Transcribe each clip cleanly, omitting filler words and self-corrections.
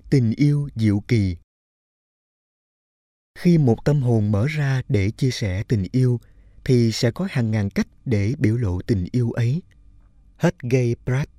Tình yêu diệu kỳ. Khi một tâm hồn mở ra để chia sẻ tình yêu, thì sẽ có hàng ngàn cách để biểu lộ tình yêu ấy. Hugh Pratt.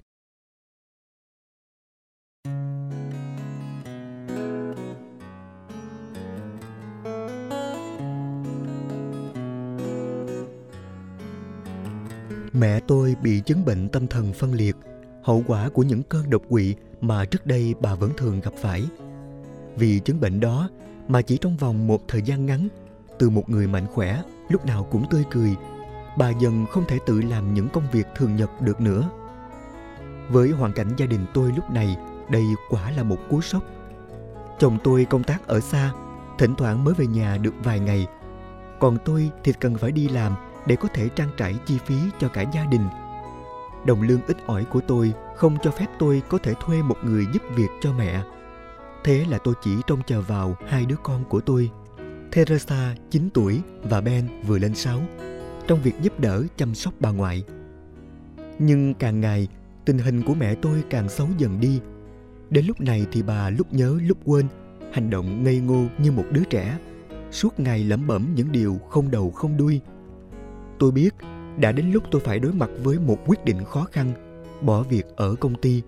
Mẹ tôi bị chứng bệnh tâm thần phân liệt, hậu quả của những cơn đột quỵ mà trước đây bà vẫn thường gặp phải. Vì chứng bệnh đó mà chỉ trong vòng một thời gian ngắn, từ một người mạnh khỏe, lúc nào cũng tươi cười, bà dần không thể tự làm những công việc thường nhật được nữa. Với hoàn cảnh gia đình tôi lúc này, đây quả là một cú sốc. Chồng tôi công tác ở xa, thỉnh thoảng mới về nhà được vài ngày. Còn tôi thì cần phải đi làm để có thể trang trải chi phí cho cả gia đình. Đồng lương ít ỏi của tôi không cho phép tôi có thể thuê một người giúp việc cho mẹ. Thế là tôi chỉ trông chờ vào hai đứa con của tôi, Teresa 9 tuổi và Ben vừa lên 6, trong việc giúp đỡ chăm sóc bà ngoại. Nhưng càng ngày, tình hình của mẹ tôi càng xấu dần đi. Đến lúc này thì bà lúc nhớ lúc quên, hành động ngây ngô như một đứa trẻ, suốt ngày lẩm bẩm những điều không đầu không đuôi. Tôi biết đã đến lúc tôi phải đối mặt với một quyết định khó khăn, bỏ việc ở công ty.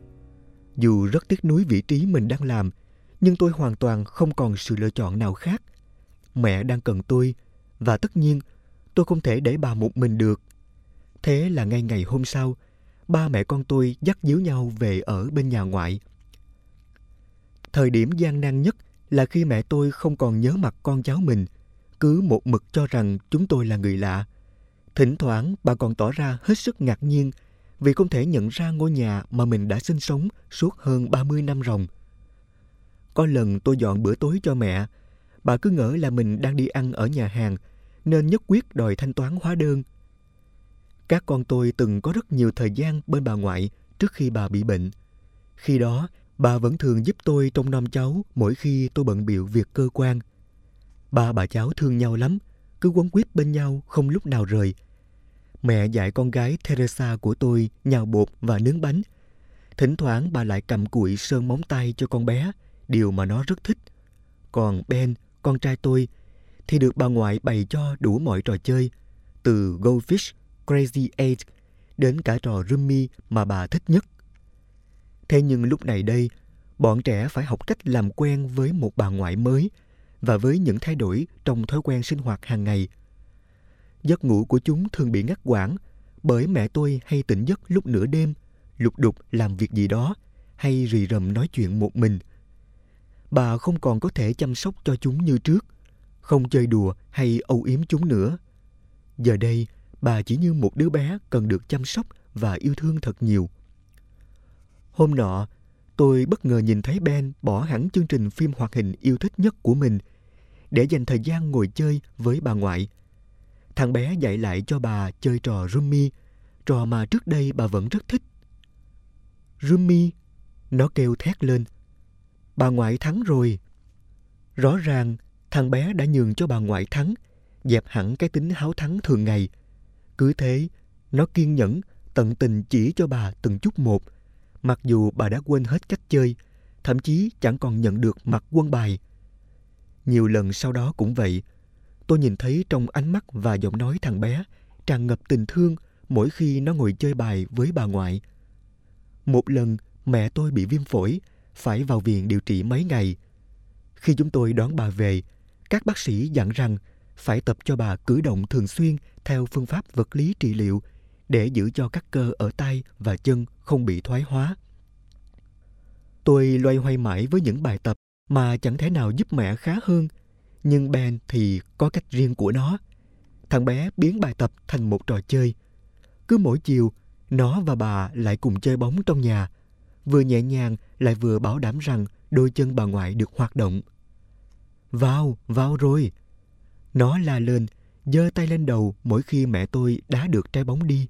Dù rất tiếc nuối vị trí mình đang làm, nhưng tôi hoàn toàn không còn sự lựa chọn nào khác. Mẹ đang cần tôi, và tất nhiên tôi không thể để bà một mình được. Thế là ngay ngày hôm sau, ba mẹ con tôi dắt díu nhau về ở bên nhà ngoại. Thời điểm gian nan nhất là khi mẹ tôi không còn nhớ mặt con cháu mình, cứ một mực cho rằng chúng tôi là người lạ. Thỉnh thoảng bà còn tỏ ra hết sức ngạc nhiên vì không thể nhận ra ngôi nhà mà mình đã sinh sống suốt hơn 30 năm ròng. Có lần tôi dọn bữa tối cho mẹ, bà cứ ngỡ là mình đang đi ăn ở nhà hàng nên nhất quyết đòi thanh toán hóa đơn. Các con tôi từng có rất nhiều thời gian bên bà ngoại trước khi bà bị bệnh. Khi đó, bà vẫn thường giúp tôi trông nom cháu mỗi khi tôi bận bịu việc cơ quan. Ba bà cháu thương nhau lắm, cứ quấn quýt bên nhau không lúc nào rời. Mẹ dạy con gái Teresa của tôi nhào bột và nướng bánh. Thỉnh thoảng bà lại cầm cụi sơn móng tay cho con bé, điều mà nó rất thích. Còn Ben, con trai tôi, thì được bà ngoại bày cho đủ mọi trò chơi, từ Goldfish, Crazy Eight đến cả trò Rummy mà bà thích nhất. Thế nhưng lúc này đây, bọn trẻ phải học cách làm quen với một bà ngoại mới và với những thay đổi trong thói quen sinh hoạt hàng ngày. Giấc ngủ của chúng thường bị ngắt quãng bởi mẹ tôi hay tỉnh giấc lúc nửa đêm, lục đục làm việc gì đó hay rì rầm nói chuyện một mình. Bà không còn có thể chăm sóc cho chúng như trước, không chơi đùa hay âu yếm chúng nữa. Giờ đây, bà chỉ như một đứa bé cần được chăm sóc và yêu thương thật nhiều. Hôm nọ, tôi bất ngờ nhìn thấy Ben bỏ hẳn chương trình phim hoạt hình yêu thích nhất của mình để dành thời gian ngồi chơi với bà ngoại. Thằng bé dạy lại cho bà chơi trò Rummy, trò mà trước đây bà vẫn rất thích. Rummy, nó kêu thét lên. Bà ngoại thắng rồi. Rõ ràng, thằng bé đã nhường cho bà ngoại thắng, dẹp hẳn cái tính háo thắng thường ngày. Cứ thế, nó kiên nhẫn, tận tình chỉ cho bà từng chút một, mặc dù bà đã quên hết cách chơi, thậm chí chẳng còn nhận được mặt quân bài. Nhiều lần sau đó cũng vậy, tôi nhìn thấy trong ánh mắt và giọng nói thằng bé tràn ngập tình thương mỗi khi nó ngồi chơi bài với bà ngoại. Một lần, mẹ tôi bị viêm phổi, phải vào viện điều trị mấy ngày. Khi chúng tôi đón bà về, các bác sĩ dặn rằng phải tập cho bà cử động thường xuyên theo phương pháp vật lý trị liệu để giữ cho các cơ ở tay và chân không bị thoái hóa. Tôi loay hoay mãi với những bài tập mà chẳng thể nào giúp mẹ khá hơn. Nhưng Ben thì có cách riêng của nó. Thằng bé biến bài tập thành một trò chơi. Cứ mỗi chiều, nó và bà lại cùng chơi bóng trong nhà, vừa nhẹ nhàng lại vừa bảo đảm rằng đôi chân bà ngoại được hoạt động. Vào rồi! Nó la lên, giơ tay lên đầu mỗi khi mẹ tôi đá được trái bóng đi.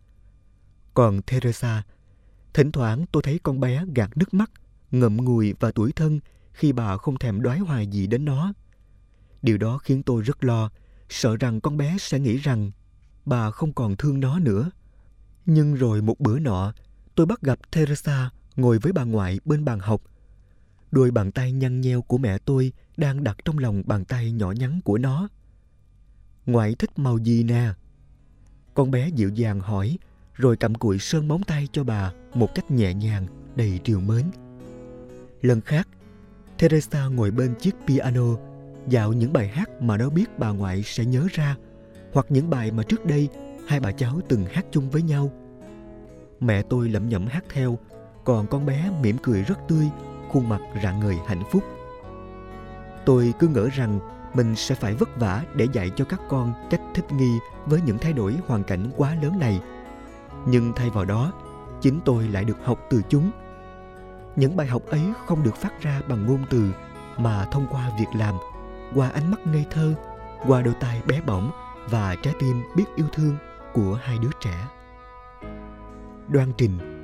Còn Teresa, thỉnh thoảng tôi thấy con bé gạt nước mắt, ngậm ngùi và tủi thân khi bà không thèm đoái hoài gì đến nó. Điều đó khiến tôi rất lo, sợ rằng con bé sẽ nghĩ rằng bà không còn thương nó nữa. Nhưng rồi một bữa nọ, tôi bắt gặp Teresa ngồi với bà ngoại bên bàn học. Đôi bàn tay nhăn nheo của mẹ tôi đang đặt trong lòng bàn tay nhỏ nhắn của nó. Ngoại thích màu gì nè? Con bé dịu dàng hỏi, rồi cặm cụi sơn móng tay cho bà một cách nhẹ nhàng, đầy trìu mến. Lần khác, Teresa ngồi bên chiếc piano, dạo những bài hát mà nó biết bà ngoại sẽ nhớ ra, hoặc những bài mà trước đây hai bà cháu từng hát chung với nhau. Mẹ tôi lẩm nhẩm hát theo, còn con bé mỉm cười rất tươi, khuôn mặt rạng ngời hạnh phúc. Tôi cứ ngỡ rằng mình sẽ phải vất vả để dạy cho các con cách thích nghi với những thay đổi hoàn cảnh quá lớn này. Nhưng thay vào đó, chính tôi lại được học từ chúng. Những bài học ấy không được phát ra bằng ngôn từ, mà thông qua việc làm, qua ánh mắt ngây thơ, qua đôi tay bé bỏng và trái tim biết yêu thương của hai đứa trẻ. Đoan Trình.